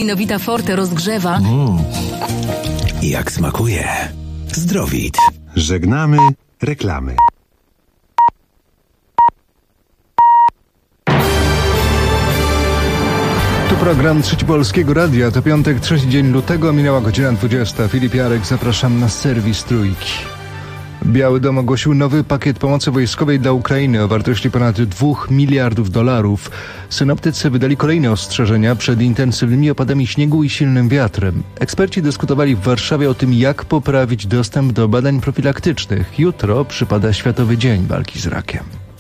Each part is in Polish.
Winovita Forte rozgrzewa. Jak smakuje. Zdrowit. Żegnamy reklamy. Tu program Trzeci Polskiego Radia. To piątek, 3 dzień lutego, minęła godzina 20. Filip Jarek, zapraszam na serwis Trójki. Biały Dom ogłosił nowy pakiet pomocy wojskowej dla Ukrainy o wartości ponad $2 miliardów. Synoptycy wydali kolejne ostrzeżenia przed intensywnymi opadami śniegu i silnym wiatrem. Eksperci dyskutowali w Warszawie o tym, jak poprawić dostęp do badań profilaktycznych. Jutro przypada Światowy Dzień Walki z Rakiem.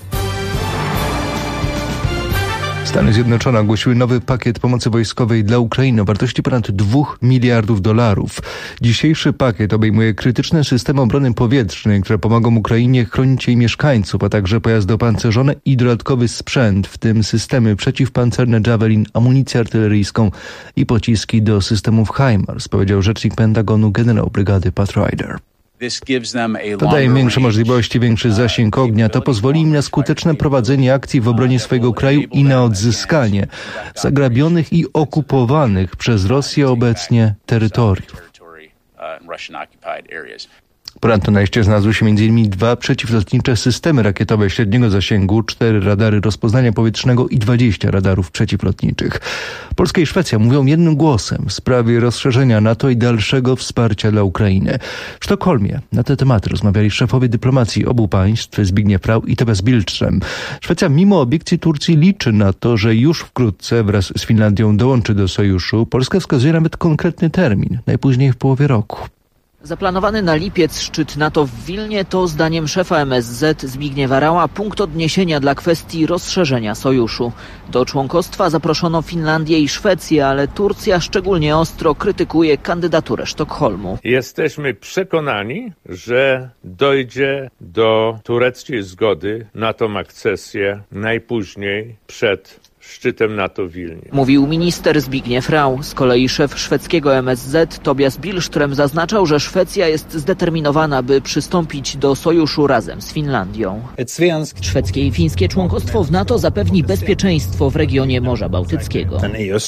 Stany Zjednoczone ogłosiły nowy pakiet pomocy wojskowej dla Ukrainy o wartości ponad $2 miliardów. Dzisiejszy pakiet obejmuje krytyczne systemy obrony powietrznej, które pomogą Ukrainie chronić jej mieszkańców, a także pojazdy opancerzone i dodatkowy sprzęt, w tym systemy przeciwpancerne Javelin, amunicję artyleryjską i pociski do systemów HIMARS, powiedział rzecznik Pentagonu generał brygady Pat Ryder. To daje im większe możliwości, większy zasięg ognia. To pozwoli im na skuteczne prowadzenie akcji w obronie swojego kraju i na odzyskanie zagrabionych i okupowanych przez Rosję obecnie terytoriów. Ponadto na liście znalazły się m.in. 2 przeciwlotnicze systemy rakietowe średniego zasięgu, 4 radary rozpoznania powietrznego i 20 radarów przeciwlotniczych. Polska i Szwecja mówią jednym głosem w sprawie rozszerzenia NATO i dalszego wsparcia dla Ukrainy. W Sztokholmie na te tematy rozmawiali szefowie dyplomacji obu państw, Zbigniew Rau i Tobias Billström. Szwecja mimo obiekcji Turcji liczy na to, że już wkrótce wraz z Finlandią dołączy do sojuszu. Polska wskazuje nawet konkretny termin, najpóźniej w połowie roku. Zaplanowany na lipiec szczyt NATO w Wilnie to zdaniem szefa MSZ Zbigniewa Raua punkt odniesienia dla kwestii rozszerzenia sojuszu. Do członkostwa zaproszono Finlandię i Szwecję, ale Turcja szczególnie ostro krytykuje kandydaturę Sztokholmu. Jesteśmy przekonani, że dojdzie do tureckiej zgody na tą akcesję najpóźniej przed szczytem NATO w Wilnie. Mówił minister Zbigniew Rau. Z kolei szef szwedzkiego MSZ Tobias Billström zaznaczał, że Szwecja jest zdeterminowana, by przystąpić do sojuszu razem z Finlandią. Szwedzkie i fińskie członkostwo w NATO zapewni bezpieczeństwo w regionie Morza Bałtyckiego.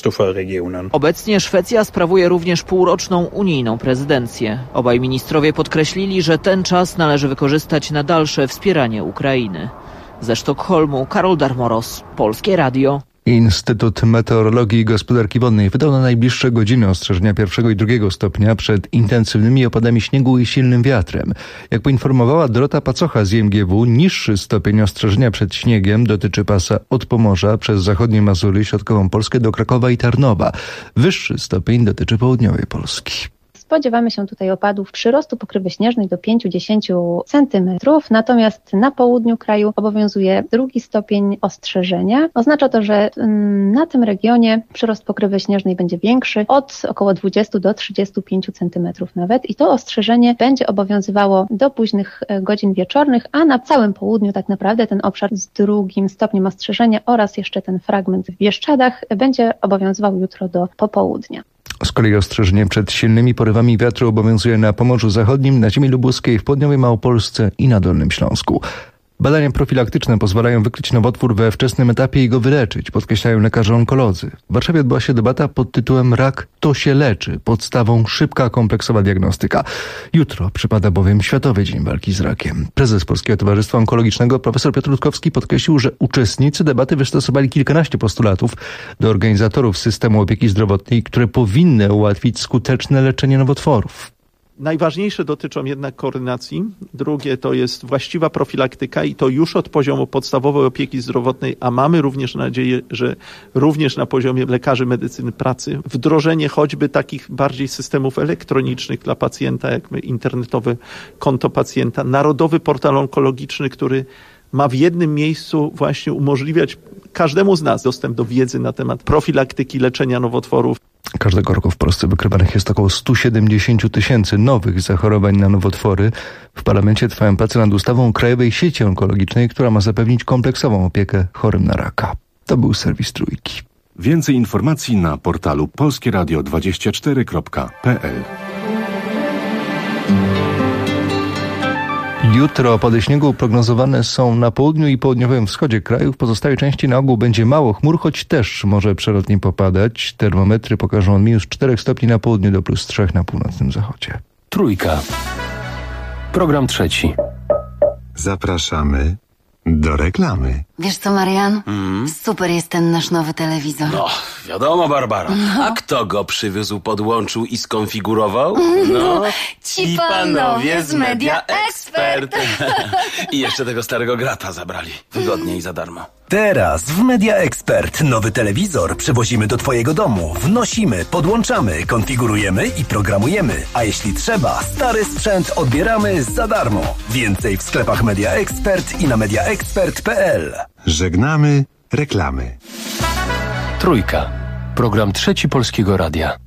Obecnie Szwecja sprawuje również półroczną unijną prezydencję. Obaj ministrowie podkreślili, że ten czas należy wykorzystać na dalsze wspieranie Ukrainy. Ze Sztokholmu Karol Darmoros, Polskie Radio. Instytut Meteorologii i Gospodarki Wodnej wydał na najbliższe godziny ostrzeżenia 1. i 2. stopnia przed intensywnymi opadami śniegu i silnym wiatrem. Jak poinformowała Dorota Pacocha z IMGW, niższy stopień ostrzeżenia przed śniegiem dotyczy pasa od Pomorza przez zachodnie Mazury, środkową Polskę do Krakowa i Tarnowa. Wyższy stopień dotyczy południowej Polski. Spodziewamy się tutaj opadów, przyrostu pokrywy śnieżnej do 5-10 cm, natomiast na południu kraju obowiązuje 2. stopień ostrzeżenia. Oznacza to, że na tym regionie przyrost pokrywy śnieżnej będzie większy, od około 20 do 35 cm nawet, i to ostrzeżenie będzie obowiązywało do późnych godzin wieczornych, a na całym południu tak naprawdę ten obszar z 2. stopniem ostrzeżenia oraz jeszcze ten fragment w Bieszczadach będzie obowiązywał jutro do popołudnia. Z kolei ostrzeżenie przed silnymi porywami wiatru obowiązuje na Pomorzu Zachodnim, na ziemi lubuskiej, w południowej Małopolsce i na Dolnym Śląsku. Badania profilaktyczne pozwalają wykryć nowotwór we wczesnym etapie i go wyleczyć, podkreślają lekarze onkolodzy. W Warszawie odbyła się debata pod tytułem Rak to się leczy, podstawą szybka kompleksowa diagnostyka. Jutro przypada bowiem Światowy Dzień Walki z Rakiem. Prezes Polskiego Towarzystwa Onkologicznego profesor Piotr Rutkowski podkreślił, że uczestnicy debaty wystosowali kilkanaście postulatów do organizatorów systemu opieki zdrowotnej, które powinny ułatwić skuteczne leczenie nowotworów. Najważniejsze dotyczą jednak koordynacji, drugie to jest właściwa profilaktyka i to już od poziomu podstawowej opieki zdrowotnej, a mamy również nadzieję, że również na poziomie lekarzy medycyny pracy, wdrożenie choćby takich bardziej systemów elektronicznych dla pacjenta, jak internetowe konto pacjenta, narodowy portal onkologiczny, który ma w jednym miejscu właśnie umożliwiać każdemu z nas dostęp do wiedzy na temat profilaktyki, leczenia nowotworów. Każdego roku w Polsce wykrywanych jest około 170 000 nowych zachorowań na nowotwory. W parlamencie trwają prace nad ustawą o Krajowej Sieci Onkologicznej, która ma zapewnić kompleksową opiekę chorym na raka. To był serwis Trójki. Więcej informacji na portalu polskieradio24.pl. Jutro opady śniegu prognozowane są na południu i południowym wschodzie kraju. W pozostałej części na ogół będzie mało chmur, choć też może przelotnie popadać. Termometry pokażą od -4 stopni na południu do +3 na północnym zachodzie. Trójka. Program trzeci. Zapraszamy do reklamy. Wiesz co, Marian? Super jest ten nasz nowy telewizor. No, wiadomo, Barbara. A kto go przywiózł, podłączył i skonfigurował? No, ci panowie z Media Expert. I jeszcze tego starego grata zabrali. Wygodnie i za darmo. Teraz w Media Expert nowy telewizor przywozimy do Twojego domu. Wnosimy, podłączamy, konfigurujemy i programujemy. A jeśli trzeba, stary sprzęt odbieramy za darmo. Więcej w sklepach Media Expert i na mediaexpert.pl. Żegnamy reklamy. Trójka. Program trzeci Polskiego Radia.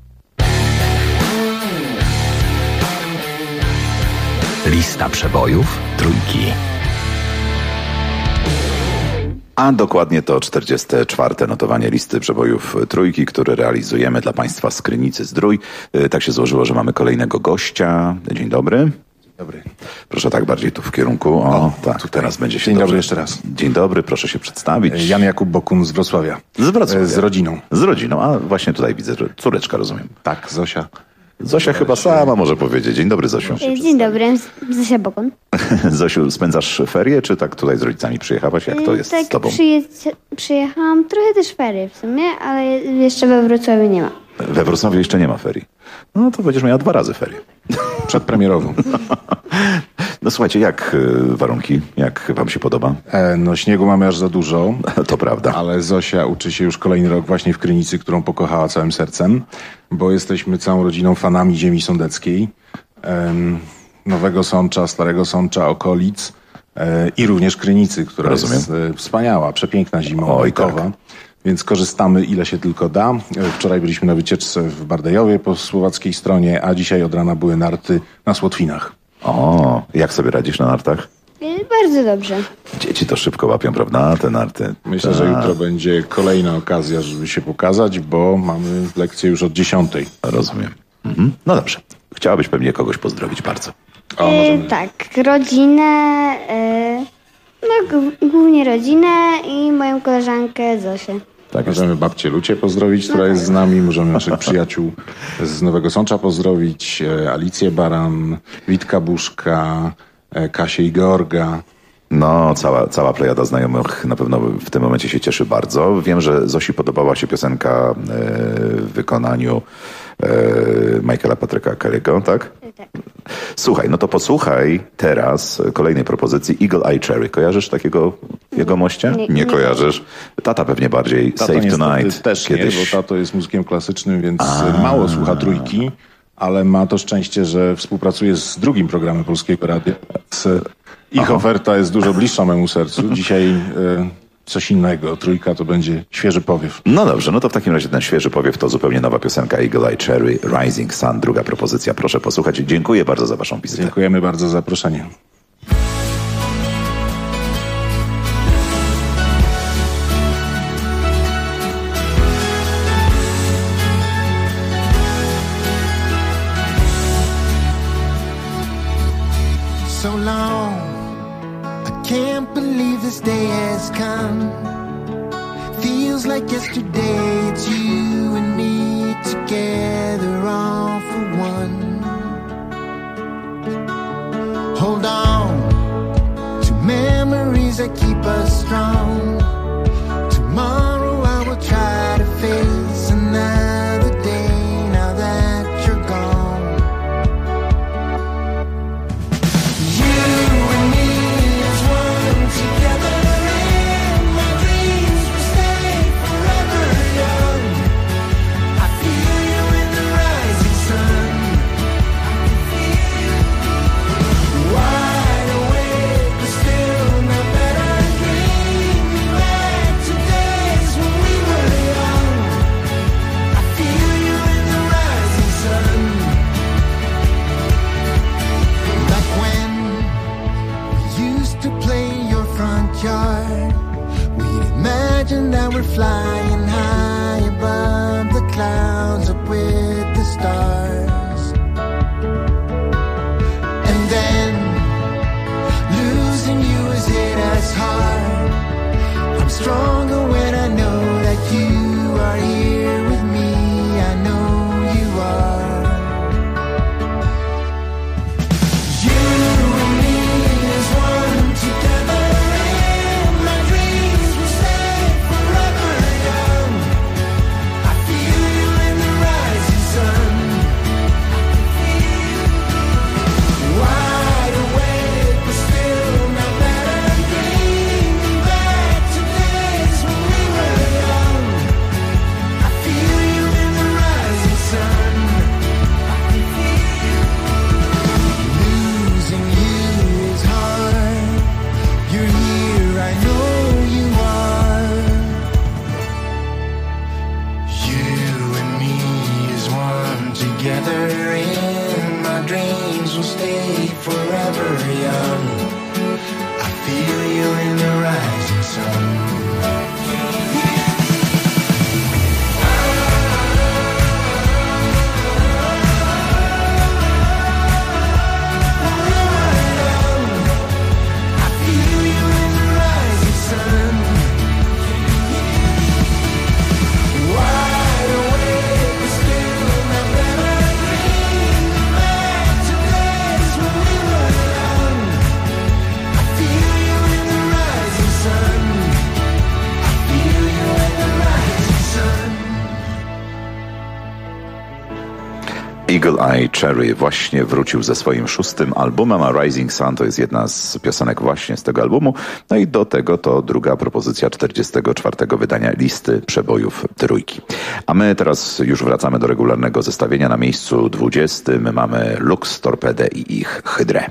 Lista przebojów Trójki. A dokładnie to 44. notowanie listy przebojów Trójki, które realizujemy dla Państwa z Krynicy Zdrój. Tak się złożyło, że mamy kolejnego gościa. Dzień dobry. Dobry. Proszę tak bardziej tu w kierunku. Tak, teraz będzie się Dzień dobrze. dobry jeszcze raz. Dzień dobry, proszę się przedstawić. Jan Jakub Bokun z Wrocławia. Z Wrocławia. Z rodziną. Z rodziną, a właśnie tutaj widzę, że córeczka, rozumiem. Tak, Zosia. Zosia chyba sama może powiedzieć. Dzień dobry, Zosiu. Dzień dobry, Zosia Bokun. Zosiu, spędzasz ferie, czy tak tutaj z rodzicami przyjechałaś? Jak to jest tak, z tobą? Przyjechałam trochę też ferie w sumie, ale jeszcze we Wrocławiu nie ma. We Wrocławiu jeszcze nie ma ferii. No to będziesz miała 2 razy ferie. Przedpremierową. No słuchajcie, jak warunki? Jak wam się podoba? No śniegu mamy aż za dużo. To prawda. Ale Zosia uczy się już kolejny rok właśnie w Krynicy, którą pokochała całym sercem, bo jesteśmy całą rodziną fanami ziemi sądeckiej, Nowego Sącza, Starego Sącza, okolic i również Krynicy, która jest wspaniała, przepiękna zimowa. Tak. Więc korzystamy ile się tylko da. Wczoraj byliśmy na wycieczce w Bardejowie po słowackiej stronie, a dzisiaj od rana były narty na Słotwinach. O, jak sobie radzisz na nartach? Bardzo dobrze. Dzieci to szybko łapią, prawda, te narty? Myślę, że jutro będzie kolejna okazja, żeby się pokazać, bo mamy lekcję już od 10. Rozumiem. No dobrze. Chciałabyś pewnie kogoś pozdrowić bardzo. Tak, rodzinę, głównie rodzinę i moją koleżankę Zosię. Tak, możemy babcię Lucię pozdrowić, która jest z nami. Możemy naszych przyjaciół z Nowego Sącza pozdrowić. Alicję Baran, Witka Buszka, Kasię i Georga. No, cała plejada znajomych na pewno w tym momencie się cieszy bardzo. Wiem, że Zosi podobała się piosenka w wykonaniu Michaela Patryka Kelly'ego, tak? Tak. Słuchaj, no to posłuchaj teraz kolejnej propozycji Eagle Eye Cherry. Kojarzysz takiego jego moście? Nie kojarzysz. Tata pewnie bardziej. Tato Save Tonight. Też kiedyś. Nie, bo tato jest muzykiem klasycznym, więc mało słucha Trójki, ale ma to szczęście, że współpracuje z drugim programem Polskiego Radia. Ich oferta jest dużo bliższa memu sercu. Dzisiaj coś innego. Trójka to będzie świeży powiew. No dobrze, no to w takim razie ten świeży powiew to zupełnie nowa piosenka Eagle Eye Cherry, Rising Sun, druga propozycja. Proszę posłuchać. Dziękuję bardzo za waszą wizytę. Dziękujemy bardzo za zaproszenie. So long, I can't believe this day has come. Feels like yesterday, it's you and me together, all for one. Hold on to memories that keep us strong. Tomorrow I will try to face another day now that you're gone. Wide awake, but still not that I dream. together in my dreams, we'll stay forever young. I feel you in the rising sun. Eagle Eye Cherry właśnie wrócił ze swoim 6. albumem, a Rising Sun to jest jedna z piosenek właśnie z tego albumu. No i do tego to druga propozycja 44. wydania listy przebojów Trójki. A my teraz już wracamy do regularnego zestawienia. Na miejscu 20 my mamy Lux Torpedę i ich Hydrę.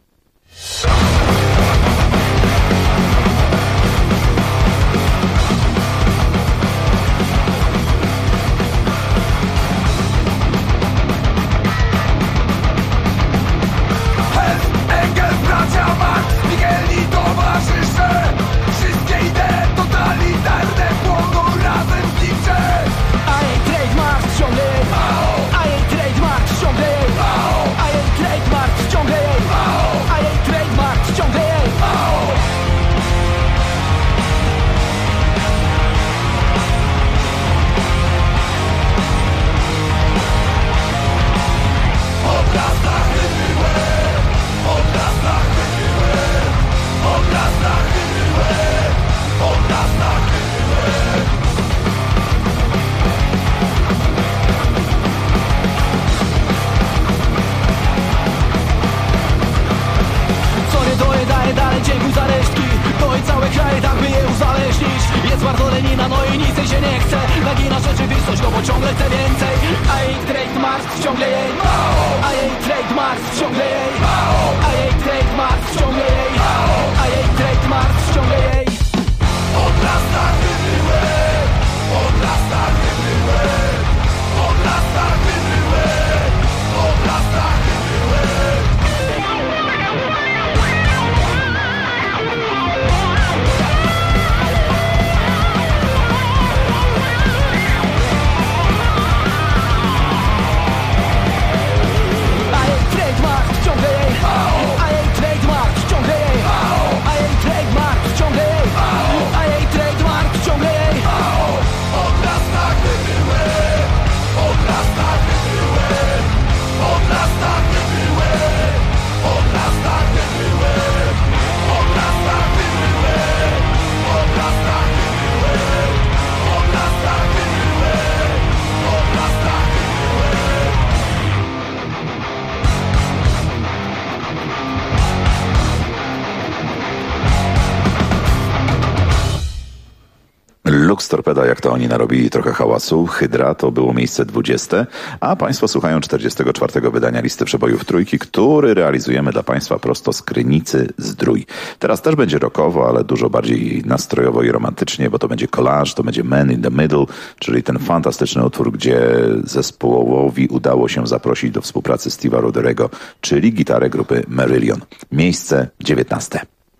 Lux Torpeda, jak to oni narobili trochę hałasu. Hydra to było miejsce 20, a Państwo słuchają 44. wydania listy przebojów Trójki, który realizujemy dla Państwa prosto z Krynicy Zdrój. Teraz też będzie rockowo, ale dużo bardziej nastrojowo i romantycznie, bo to będzie Collage, to będzie Man in the Middle, czyli ten fantastyczny utwór, gdzie zespołowi udało się zaprosić do współpracy Steve'a Roderego, czyli gitarę grupy Marillion. Miejsce 19.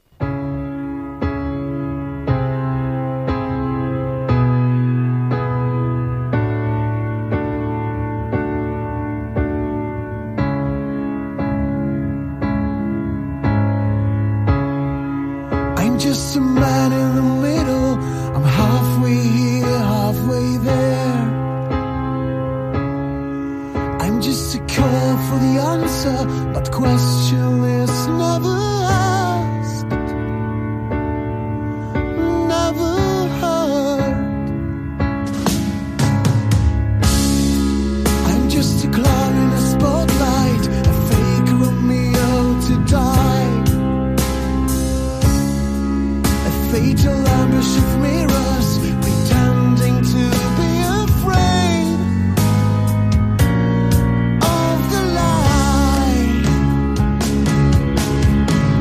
Just a man in the middle. I'm halfway here, halfway there. I'm just a call for the answer, but question is never asked, never heard. I'm just a clown in a spotlight, a fake Romeo to die. Fatal ambush of mirrors, pretending to be afraid of the light.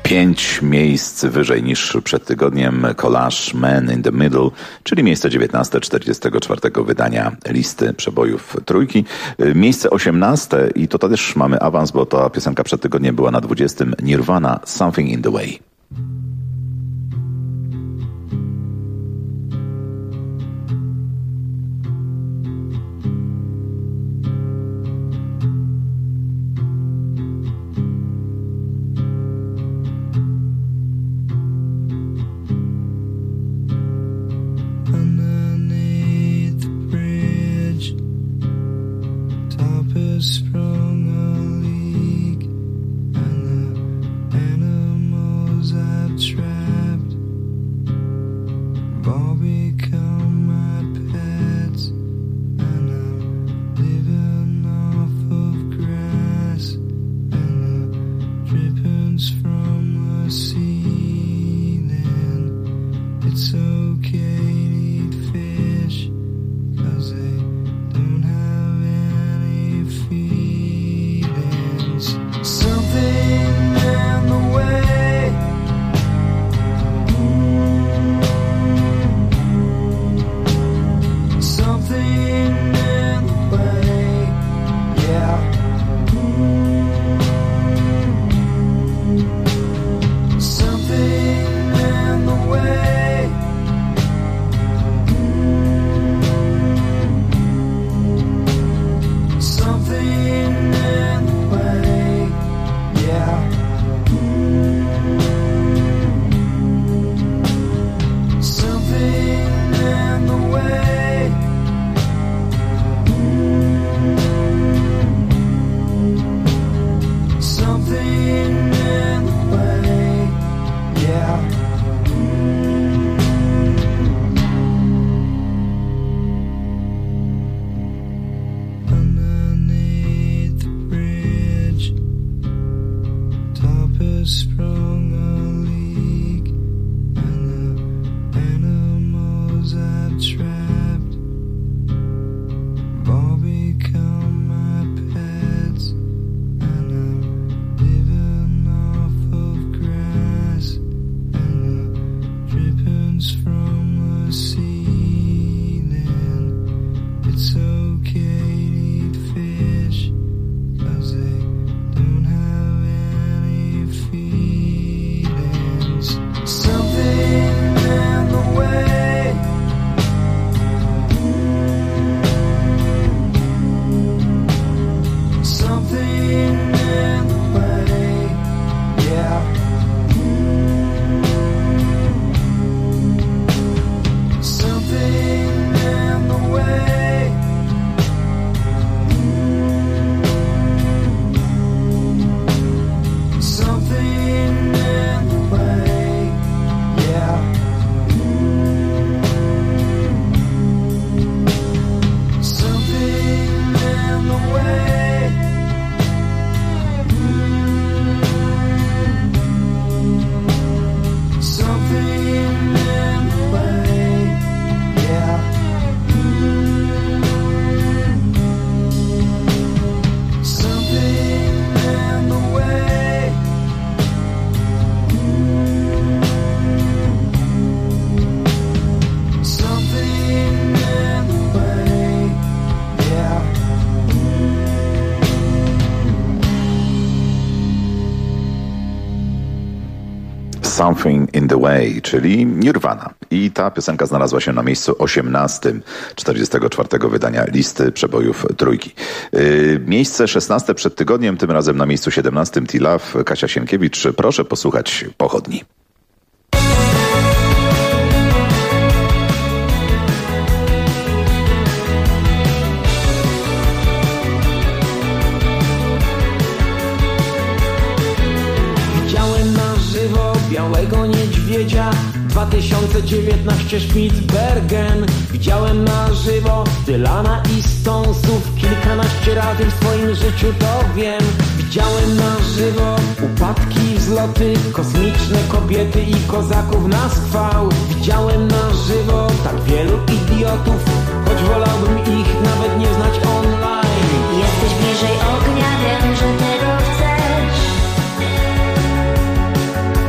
5 miejsc wyżej niż przed tygodniem Collage Man in the Middle, czyli miejsce 19 44 wydania listy przebojów trójki. Miejsce 18 i to też mamy awans, bo ta piosenka przed tygodniem była na 20. Nirvana, Something in the Way. Something in the Way, czyli Nirvana. I ta piosenka znalazła się na miejscu 18 44 wydania listy przebojów trójki. Miejsce 16 przed tygodniem, tym razem na miejscu 17 T-Love, Kasia Sienkiewicz. Proszę posłuchać Pochodni. Białego niedźwiedzia 2019 Spitsbergen. Widziałem na żywo Dylana i Stonesów kilkanaście razy w swoim życiu, to wiem. Widziałem na żywo upadki, wzloty, kosmiczne kobiety i kozaków na schwał. Widziałem na żywo tak wielu idiotów, choć wolałbym ich nawet nie znać online. Jesteś bliżej ognia, wiem, że tego chcesz.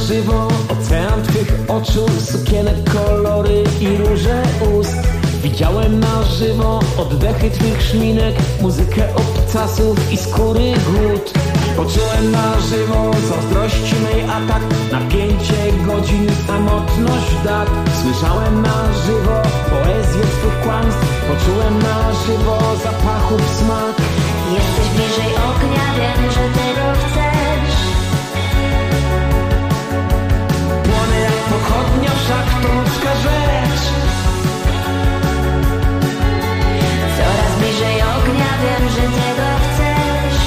żywo ocean twych oczu, sukienek, kolory i róże ust. Widziałem na żywo oddechy twych szminek, muzykę obcasów i skóry głód. Poczułem na żywo zazdrości mej atak, napięcie godzin, samotność dat. Słyszałem na żywo poezję twych kłamstw, poczułem na żywo zapachów smak. Jesteś bliżej ognia, wiem, że tego chcesz. Płonę jak pochodnia, wszak to ludzka rzecz. Coraz bliżej ognia, wiem, że tego chcesz.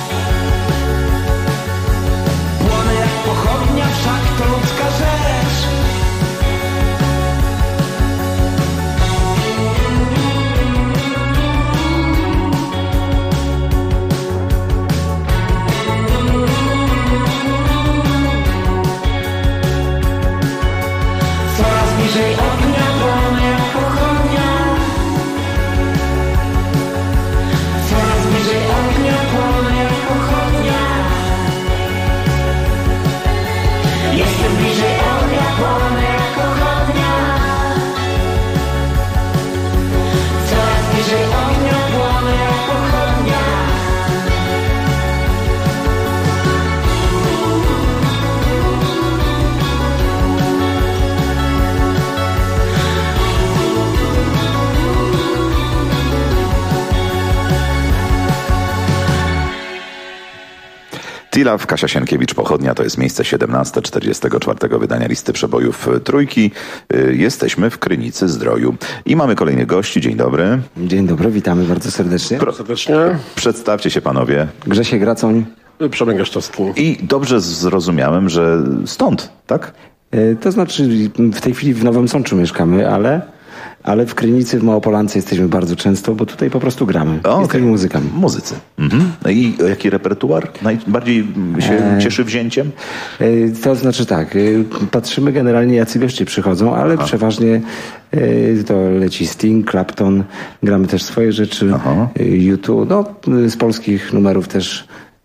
Płonę jak pochodnia, wszak to ludzka rzecz. Coraz bliżej ognia, płonę jak pochodnia. Coraz bliżej ognia, płonę jak pochodnia. Jestem bliżej ognia, płonę jak pochodnia. Coraz bliżej ognia, płonę jak pochodnia. Tilaw, Kasia Sienkiewicz, Pochodnia, to jest miejsce 17 44 wydania listy przebojów Trójki. Jesteśmy w Krynicy Zdroju i mamy kolejnych gości. Dzień dobry. Dzień dobry, witamy bardzo serdecznie. Serdecznie. Przedstawcie się panowie. Grzesiek Racoń. Przemek Gaszczowski. I dobrze zrozumiałem, że stąd, tak? To znaczy w tej chwili w Nowym Sączu mieszkamy, ale w Krynicy, w Małopolance jesteśmy bardzo często, bo tutaj po prostu gramy. Jesteśmy muzykami. Muzycy. Mhm. I jaki repertuar najbardziej się cieszy wzięciem? To znaczy tak, patrzymy generalnie jacy goście przychodzą, ale przeważnie to leci Sting, Clapton, gramy też swoje rzeczy, U2, no z polskich numerów też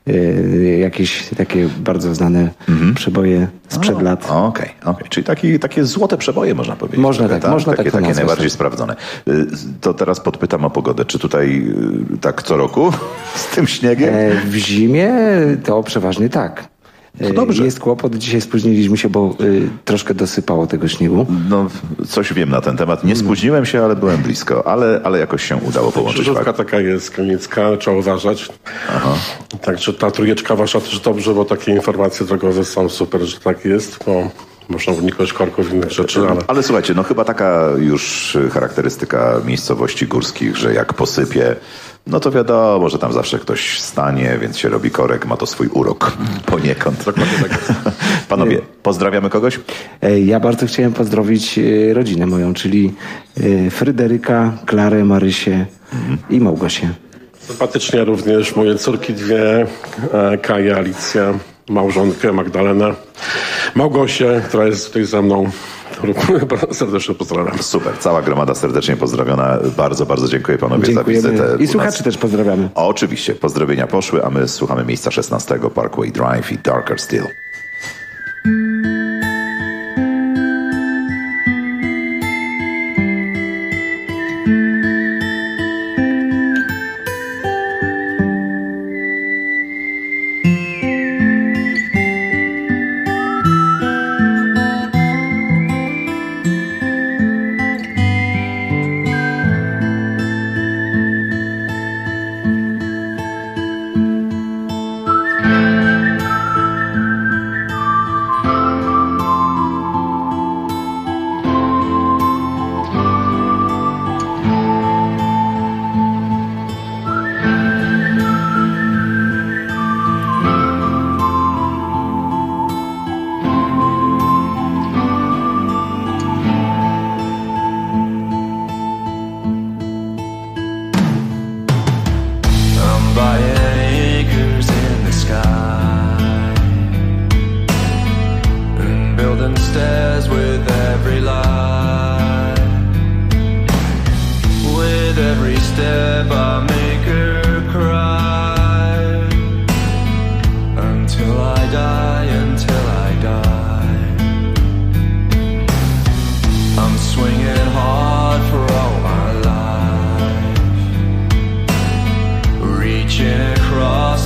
jakieś takie bardzo znane przeboje sprzed lat. Okej. Czyli takie złote przeboje można powiedzieć. Można tak takie nazwać. najbardziej sprawdzone. To teraz podpytam o pogodę. Czy tutaj tak co roku z tym śniegiem? W zimie to przeważnie tak. To dobrze. Jest kłopot, dzisiaj spóźniliśmy się, bo troszkę dosypało tego śniegu. No, coś wiem na ten temat. Nie spóźniłem się, ale byłem blisko. Ale jakoś się udało połączyć. Krzyżówka taka jest, Krynicka, trzeba uważać. Także ta trójeczka wasza też dobrze, bo takie informacje drogowe są super, że tak jest, bo można uniknąć korków i innych rzeczy, ale słuchajcie, no chyba taka już charakterystyka miejscowości górskich, że jak posypie, no to wiadomo, że tam zawsze ktoś stanie, więc się robi korek, ma to swój urok poniekąd. Dokładnie tak jest. Panowie, pozdrawiamy kogoś? Ja bardzo chciałem pozdrowić rodzinę moją, czyli Fryderyka, Klarę, Marysię i Małgosię. Sympatycznie również moje córki dwie, Kaja, Alicja, małżonkę Magdalenę, Małgosię, która jest tutaj ze mną. Serdecznie pozdrawiam. Super, cała gromada serdecznie pozdrowiona. Bardzo, bardzo dziękuję panowie za wizytę. I słuchaczy też pozdrawiamy. Oczywiście, pozdrowienia poszły, a my słuchamy miejsca 16, Parkway Drive i Darker Still.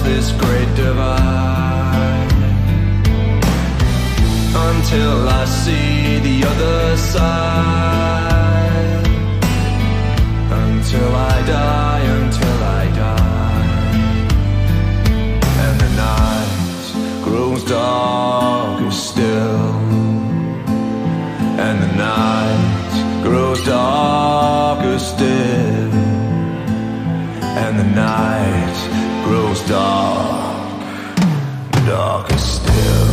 this great divide, until I see the other side, until I die, until I die. And the night grows darker still, and the night grows darker still, and the night grows dark, darker still.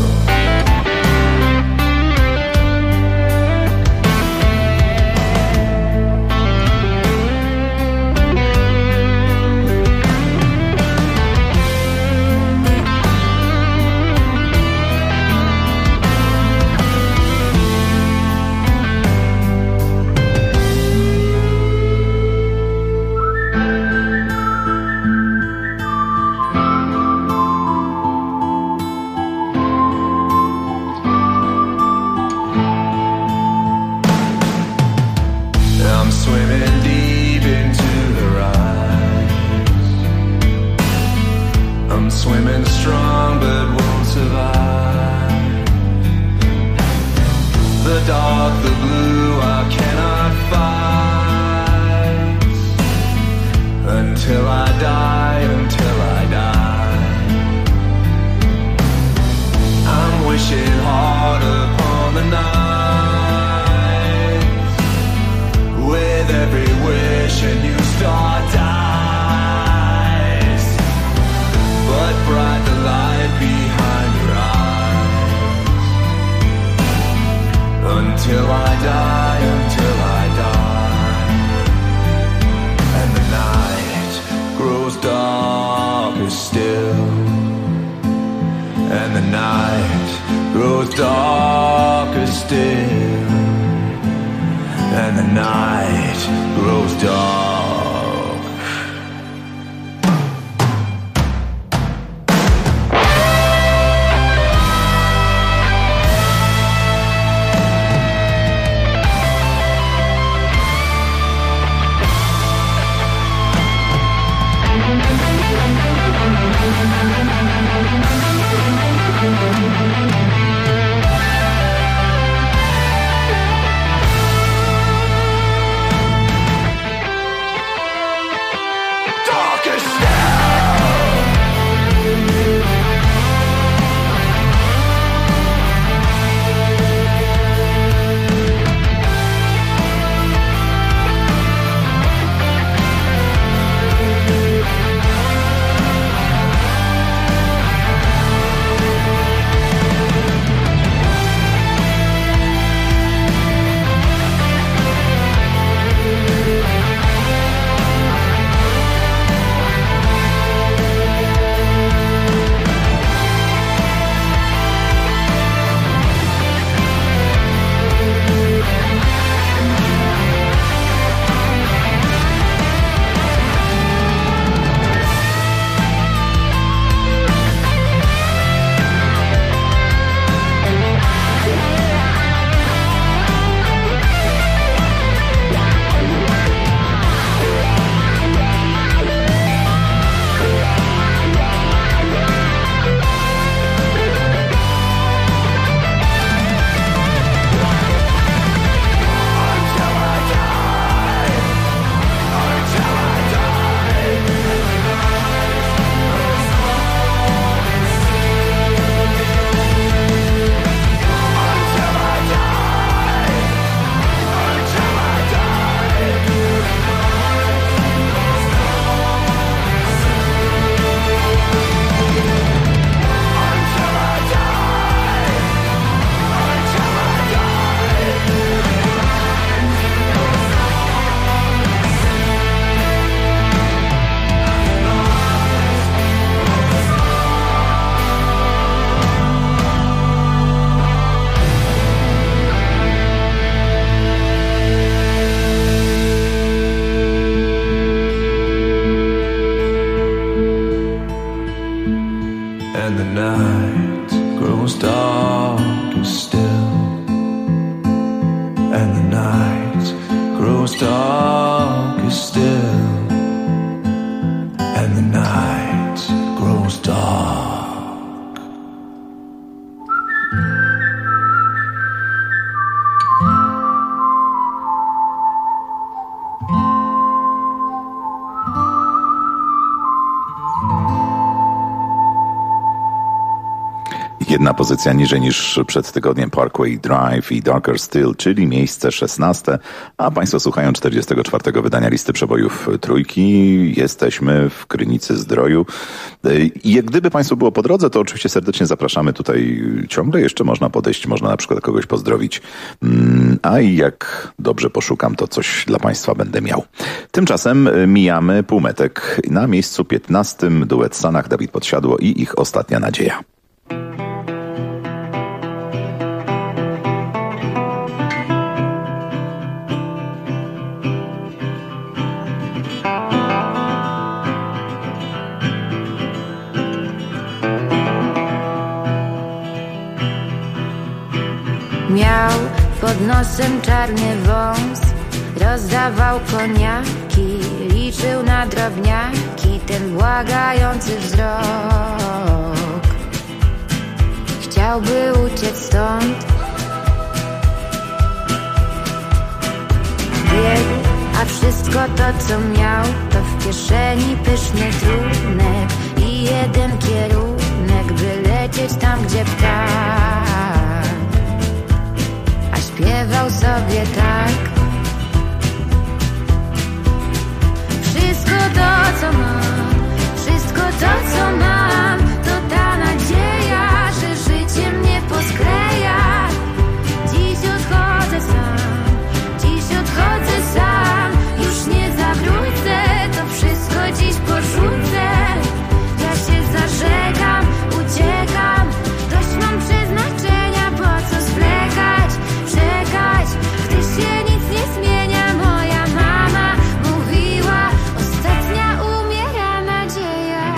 Swimming strong but won't survive. The dark, the blue I cannot fight, until I die, until I die. I'm wishing hard upon the night, with every wish a new star dies. But bright the light behind your eyes, until I die, until I die. And the night grows darker still, and the night grows darker still, and the night grows dark. darker still, and the night grows grows dark. Jedna pozycja niżej niż przed tygodniem Parkway Drive i Darker Still, czyli miejsce 16, a Państwo słuchają 44. wydania listy przebojów Trójki. Jesteśmy w Krynicy Zdroju. I jak gdyby Państwu było po drodze, to oczywiście serdecznie zapraszamy tutaj. Ciągle jeszcze można podejść, można na przykład kogoś pozdrowić. A i jak dobrze poszukam, to coś dla Państwa będę miał. Tymczasem mijamy półmetek. Na miejscu 15 duet Sanach, Dawid Podsiadło i ich Ostatnia nadzieja. Miał pod nosem czarny wąs, rozdawał koniaki, liczył na drobniaki ten błagający wzrok. Chciałby uciec stąd, biegł, a wszystko to co miał to w kieszeni pyszny trunek i jeden kierunek, by lecieć tam gdzie ptak. Śpiewał sobie tak. Wszystko to co mam, wszystko to co mam, to ta nadzieja, że życie mnie poskleja. Dziś odchodzę sam, dziś odchodzę sam. Już nie zawrócę, to wszystko dziś porzucę. Ja się zażegam, uciekam, dość mam przeznaczenia, po co zwlekać, czekać, gdy się nic nie zmienia. Moja mama mówiła, ostatnia umiera nadzieja.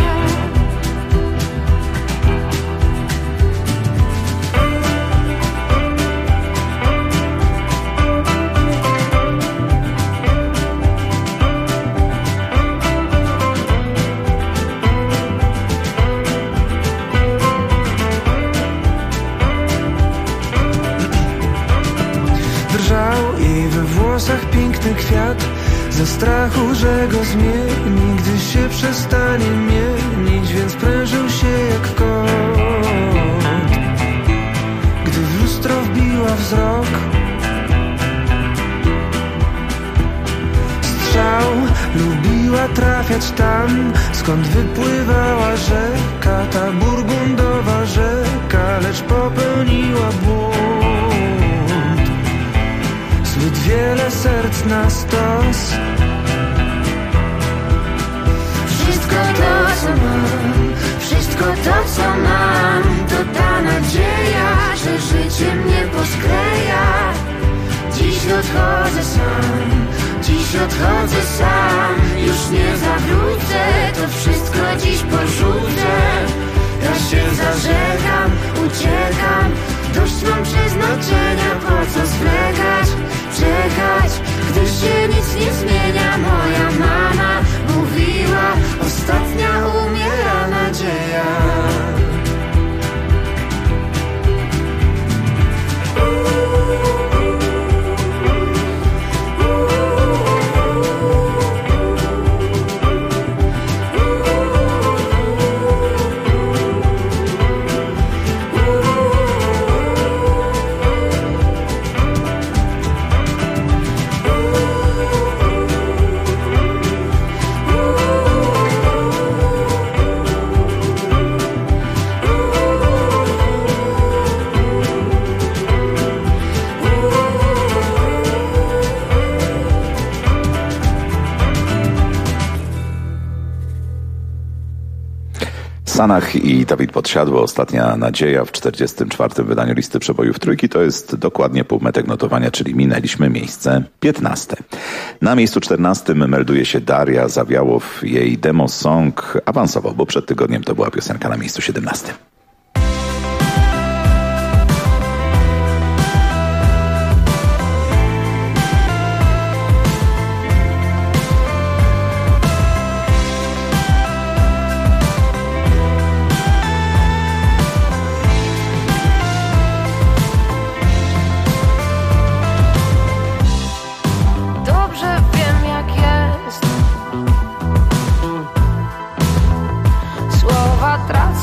Drżał jej we włosach piękny kwiat, ze strachu, że go zmieni, gdy się przestanie mienić, więc prężył się jak kot. Gdy w lustro wbiła wzrok, strzał, lubiła trafiać tam, skąd wypływała rzeka, ta burgundowa rzeka, lecz popełniła błąd. Zbyt wiele serc na stos. Wszystko to co mam, wszystko to co mam, to ta nadzieja, że życie mnie poskleja. Dziś odchodzę sam, dziś odchodzę sam. Już nie zawrócę, to wszystko dziś porzucę. Ja się zażegam, uciekam, dość mam przeznaczenia, po co zwlekać, czekać, gdy się nic nie zmienia. Moja mama mówiła, ostatnia umiera nadzieja. Sanach i Dawid Podsiadło, Ostatnia nadzieja w 44. wydaniu listy przebojów Trójki. To jest dokładnie półmetek notowania, czyli minęliśmy miejsce 15. Na miejscu 14 melduje się Daria Zawiałow. Jej demo song awansował, bo przed tygodniem to była piosenka na miejscu 17.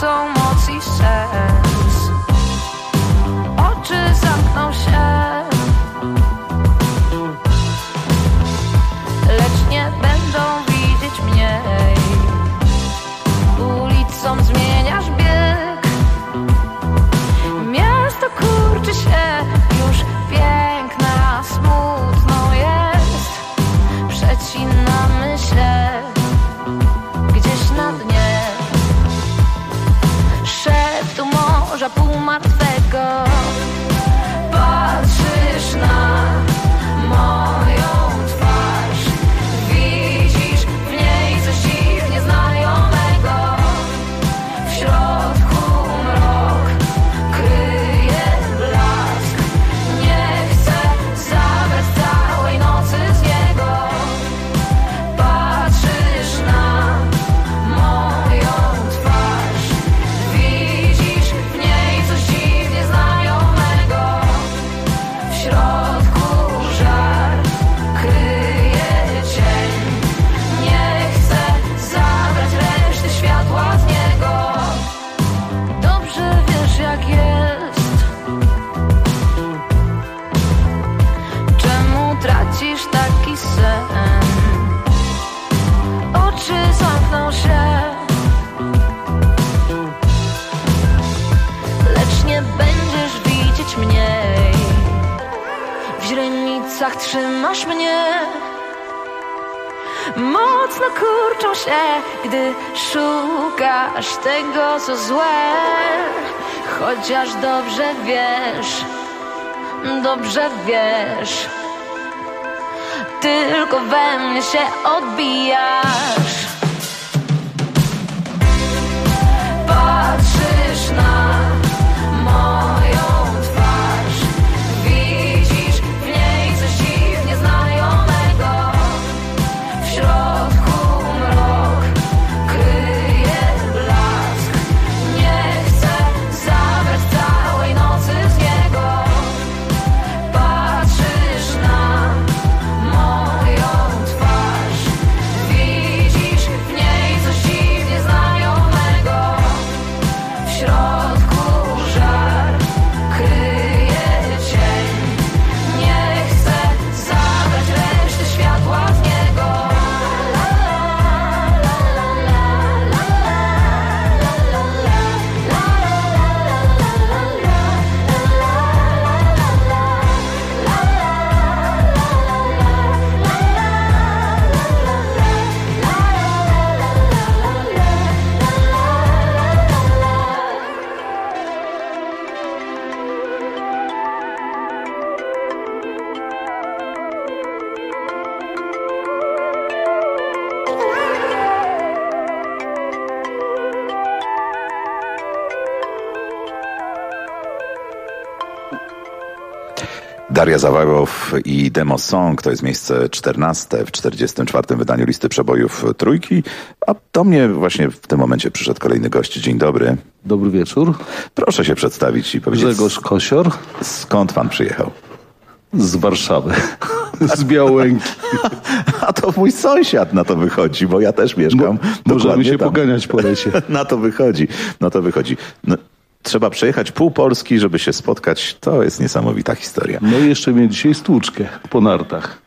tracą moc i sens. Oczy zamkną się, lecz nie będą widzieć mnie. Ulicą zmieniasz bieg, miasto kurczy się, już piękna, smutno jest. Przecinamy się gdzieś na dnie szeptu morza półmartwego. Patrzysz na moją twarz, widzisz w niej coś dziwnie znajomego. W środku mrok kryje blask, nie chcę zabrać całej nocy z niego. Patrzysz na moją twarz, widzisz w niej coś dziwnie znajomego. W środku żar kryje cień, nie chcę zabrać reszty światła z niego. Dobrze wiesz jak jest, czemu tracisz taki sen? Oczy zamkną się, lecz nie będziesz widzieć mnie. W źrenicach trzymasz mnie, mocno kurczą się, gdy szukasz tego co złe. Chociaż dobrze wiesz, tylko we mnie się odbijasz. Patrzysz na moją twarz, widzisz w niej coś dziwnie znajomego. W środku mrok kryje blask, nie chcę zabrać całej nocy z niego. Patrzysz na moją twarz, widzisz w niej coś dziwnie znajomego. W środku żar kryje cień, nie chcę zabrać reszty światła z niego. Daria Zawarow i Demo Song to jest miejsce 14 w 44. wydaniu listy przebojów Trójki, a do mnie właśnie w tym momencie przyszedł kolejny gość. Dzień dobry. Dobry wieczór. Proszę się przedstawić i powiedzieć... Grzegorz Kosior. Skąd pan przyjechał? Z Warszawy. Z Białęki. A to mój sąsiad na to wychodzi, bo ja też mieszkam. Możemy się tam poganiać po lesie. Na to wychodzi. No, trzeba przejechać pół Polski, żeby się spotkać. To jest niesamowita historia. No i jeszcze mieć dzisiaj stłuczkę po nartach.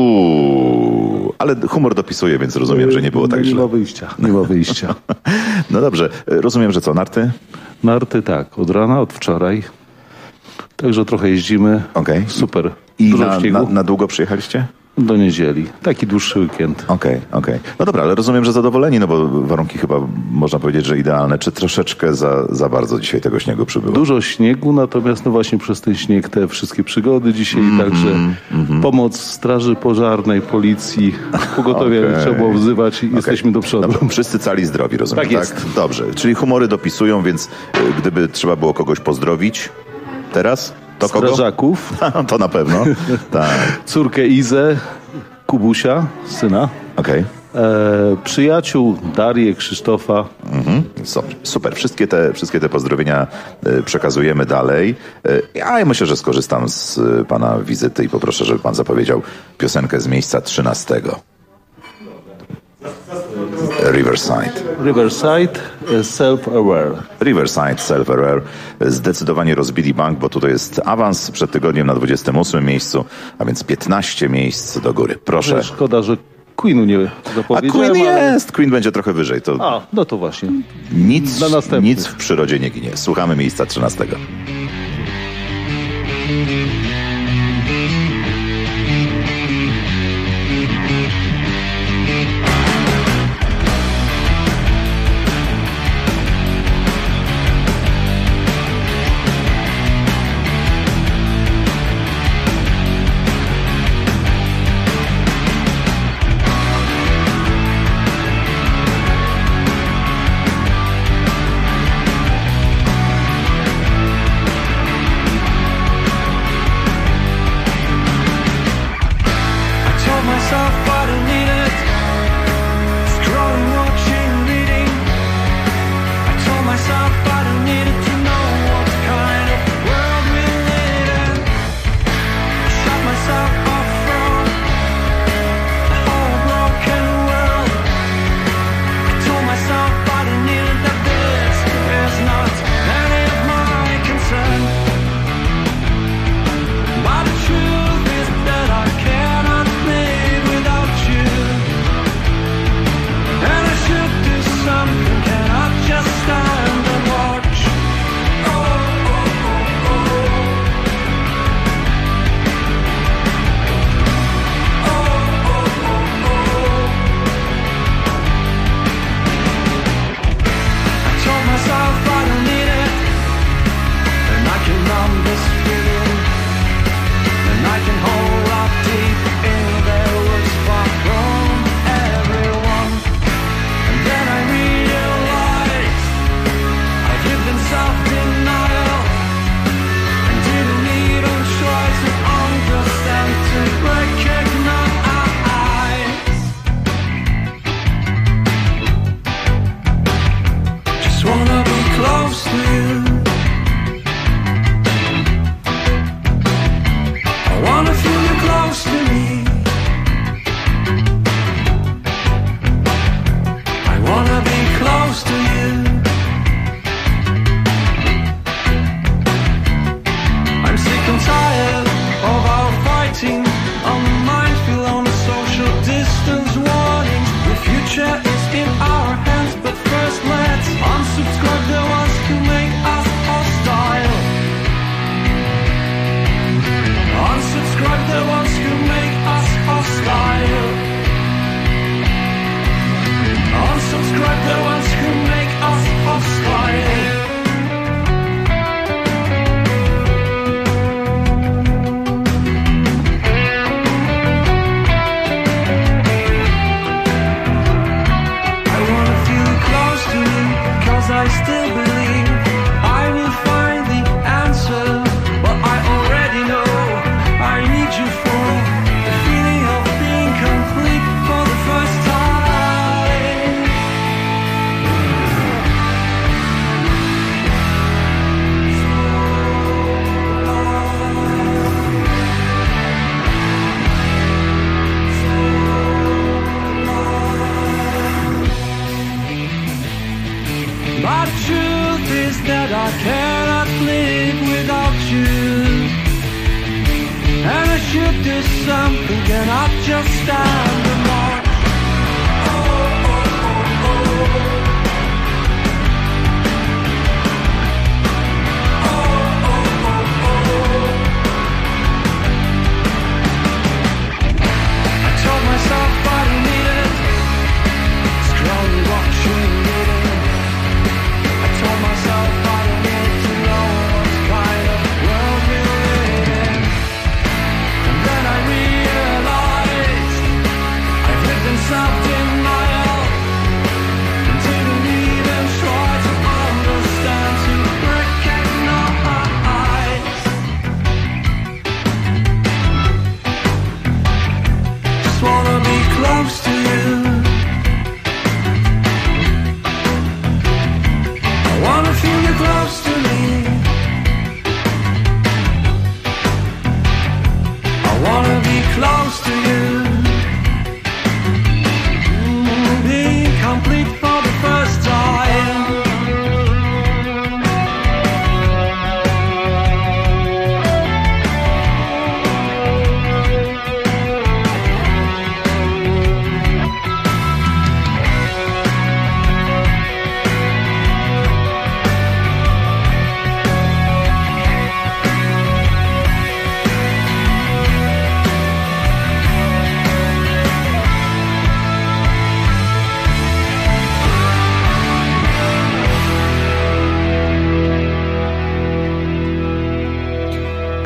Ale humor dopisuje, więc rozumiem, że nie było tak źle. Nie ma wyjścia. No dobrze, rozumiem, że co, narty? Narty tak, od rana, od wczoraj. Także trochę jeździmy. Okej. Super. I na długo przyjechaliście? Do niedzieli. Taki dłuższy weekend. Okej. No dobra, ale rozumiem, że zadowoleni, no bo warunki chyba można powiedzieć, że idealne. Czy troszeczkę za bardzo dzisiaj tego śniegu przybyło? Dużo śniegu, natomiast no właśnie przez ten śnieg te wszystkie przygody dzisiaj, także pomoc straży pożarnej, policji, pogotowia trzeba było wzywać i jesteśmy do przodu. Dobra, wszyscy cali zdrowi, rozumiem, tak? Jest. Dobrze, czyli humory dopisują, więc gdyby trzeba było kogoś pozdrowić teraz... To strażaków. To na pewno. Tak. Córkę Izę, Kubusia, syna. Okej. Przyjaciół Darię, Krzysztofa. Super. Wszystkie te pozdrowienia przekazujemy dalej. Ja myślę, że skorzystam z pana wizyty i poproszę, żeby pan zapowiedział piosenkę z miejsca 13. Riverside. Riverside Self-Aware. Riverside Self-Aware. Zdecydowanie rozbili bank, bo tutaj jest awans przed tygodniem na 28 miejscu, a więc 15 miejsc do góry. Proszę. Szkoda, że Queenu nie zapowiedziałem. A Queen jest. Queen będzie trochę wyżej. No to właśnie. Nic w przyrodzie nie ginie. Słuchamy miejsca 13.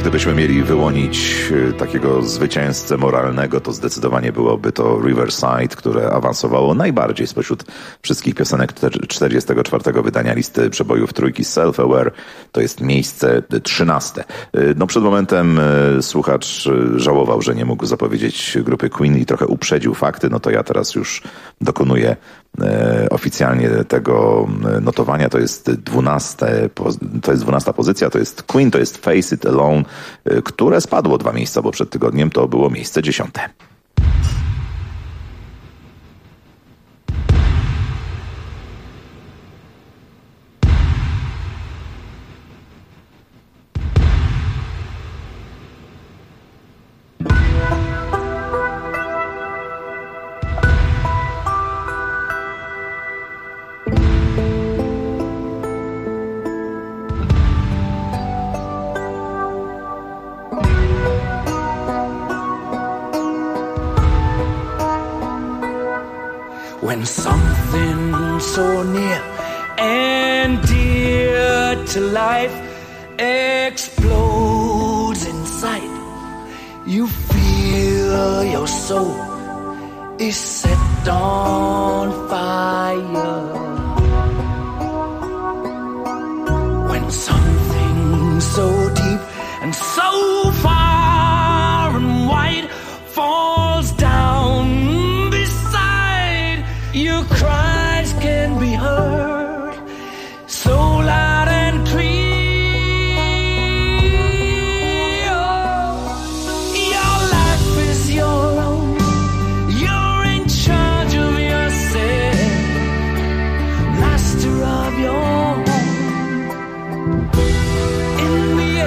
gdybyśmy mieli wyłonić takiego zwycięzcę moralnego, to zdecydowanie byłoby to Riverside, które awansowało najbardziej spośród wszystkich piosenek 44. wydania listy przebojów trójki. Self-Aware to jest miejsce 13. No przed momentem słuchacz żałował, że nie mógł zapowiedzieć grupy Queen i trochę uprzedził fakty, no to ja teraz już dokonuję oficjalnie tego notowania. To jest 12 pozycja, to jest Queen, to jest Face It Alone, które spadło 2 miejsca, bo przed tygodniem to było miejsce 10. When something so near and dear to life explodes inside, you feel your soul is set on fire. When something so deep and so far and wide falls down, your cries can be heard so loud and clear. Your life is your own. You're in charge of yourself, master of your home. In the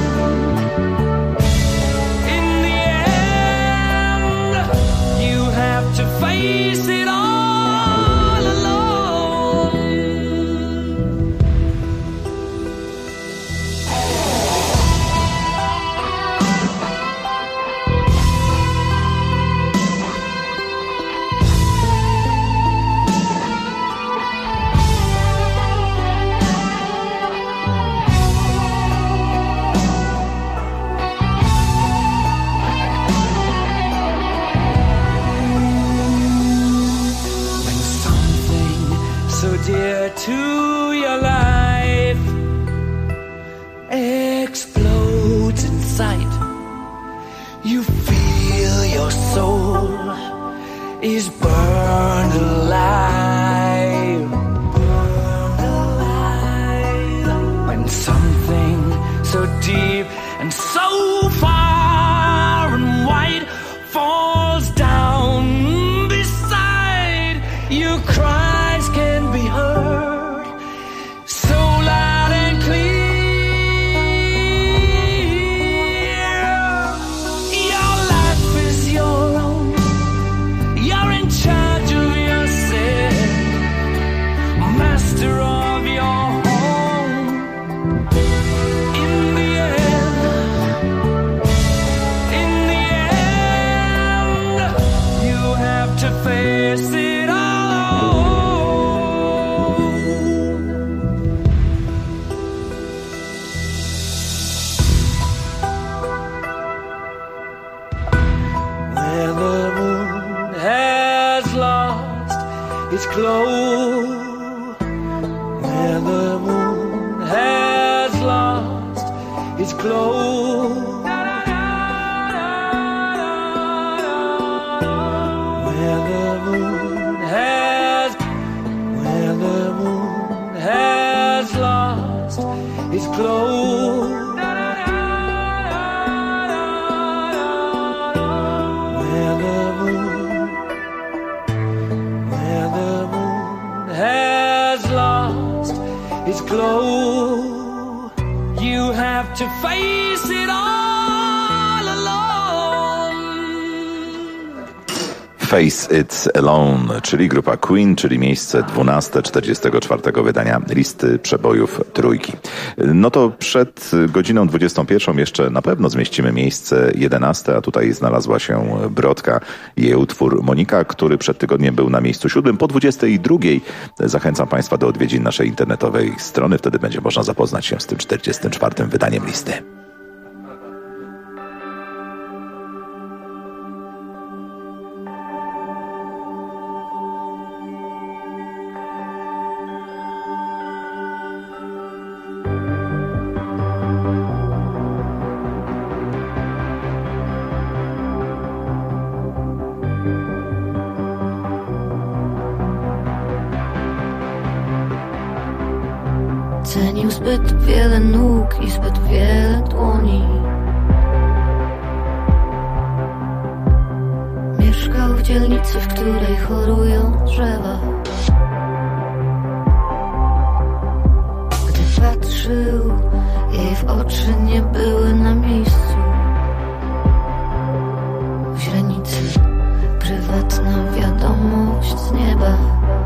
end, you have to face it all. Dear to your life explodes inside, you feel your soul is burned alive, when something so deep and so far and wide falls down beside you. Cries can be heard so loud and clear. Your life is your own. You're in charge of yourself, master of your home. In the end, you have to face it all. Its glow, where the moon has lost its glow, where the moon has lost its glow, where the moon has lost its glow, you have to face it all alone. Face It Alone, czyli grupa Queen, czyli miejsce 12 44. wydania listy przebojów trójki. No to przed godziną 21 jeszcze na pewno zmieścimy miejsce 11, a tutaj znalazła się Brodka i jej utwór Monika, który przed tygodniem był na miejscu 7. Po 22 zachęcam Państwa do odwiedzin naszej internetowej strony, wtedy będzie można zapoznać się z tym 44. wydaniem listy. Cenił zbyt wiele nóg i zbyt wiele dłoni. Mieszkał w dzielnicy, w której chorują drzewa. Gdy patrzył, jej w oczy nie były na miejscu. W źrenicy prywatna wiadomość z nieba.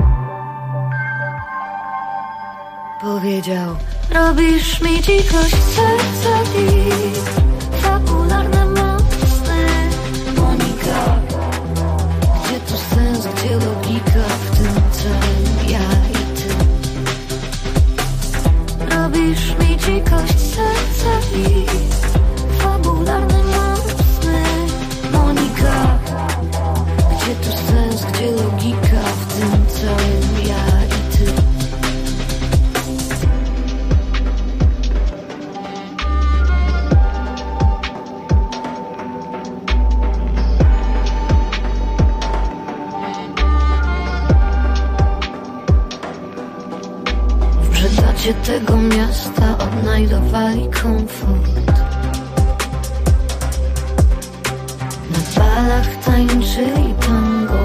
Powiedział: robisz mi dzikość serca i fabularne mocne. Monika, gdzie tu sens, gdzie logika w tym całym ja i ty? Robisz mi dzikość serca i fabularne mocne. Monika, gdzie tu sens, gdzie logika w tym całym ja i ty? W tego miasta odnajdowali komfort. Na balach tańczyli tango.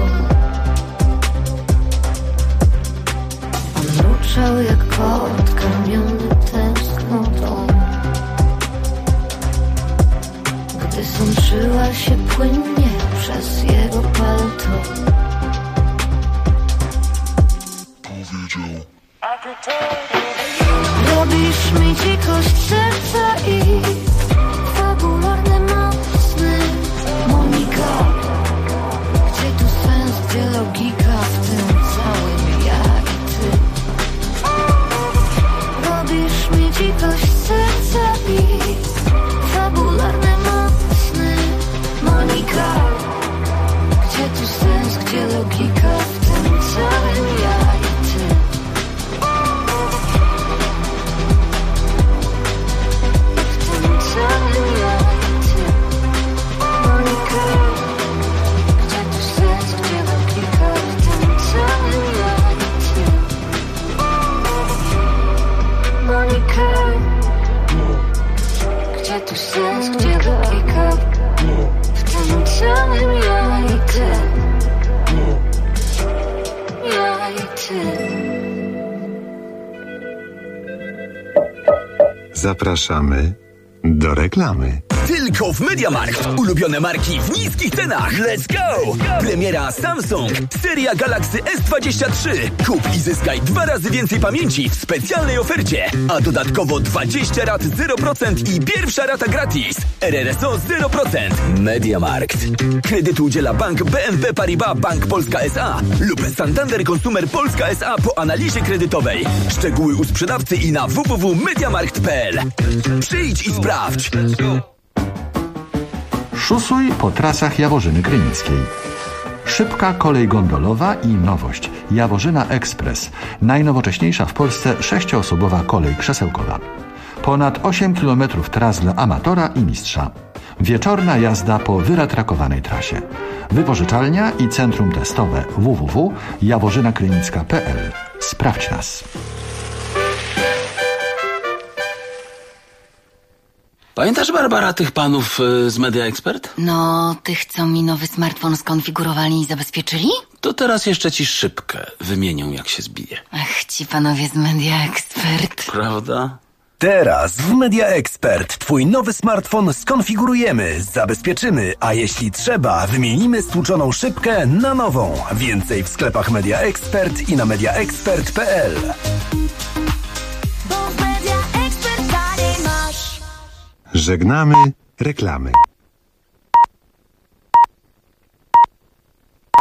On mruczał jak kot karmiony tęsknotą. Gdy sączyła się płynnie przez jego palto, powiedział: robisz mi dzikość serca i fabularne mocne. Monika, gdzie tu sens, gdzie logika w tym całym ja i ty? Robisz mi dzikość serca i fabularne mocne. Monika, gdzie tu sens, gdzie logika w tym całym ja i ty? Gdzie tu sens, gdzie logika w tym całym ja i ty? Ja i ty. Zapraszamy do reklamy. Tylko w MediaMarkt. Ulubione marki w niskich cenach. Let's go! Premiera Samsung. Seria Galaxy S23. Kup i zyskaj 2 razy więcej pamięci w specjalnej ofercie. A dodatkowo 20 rat 0% i pierwsza rata gratis. RRSO 0%. MediaMarkt. Kredytu udziela Bank BNP Paribas Bank Polska S.A. lub Santander Consumer Polska S.A. po analizie kredytowej. Szczegóły u sprzedawcy i na www.mediamarkt.pl. Przyjdź i sprawdź. Szusuj po trasach Jaworzyny Krynickiej. Szybka kolej gondolowa i nowość. Jaworzyna Express. Najnowocześniejsza w Polsce 6-osobowa kolej krzesełkowa. Ponad 8 km tras dla amatora i mistrza. Wieczorna jazda po wyratrakowanej trasie. Wypożyczalnia i centrum testowe www.jaworzynakrynicka.pl. Sprawdź nas. Pamiętasz, Barbara, tych panów z Media Expert? No, tych, co mi nowy smartfon skonfigurowali i zabezpieczyli? To teraz jeszcze ci szybkę wymienią, jak się zbije. Ach, ci panowie z Media Expert. Prawda? Teraz w Media Expert twój nowy smartfon skonfigurujemy, zabezpieczymy, a jeśli trzeba, wymienimy stłuczoną szybkę na nową. Więcej w sklepach Media Expert i na mediaexpert.pl. Żegnamy reklamy.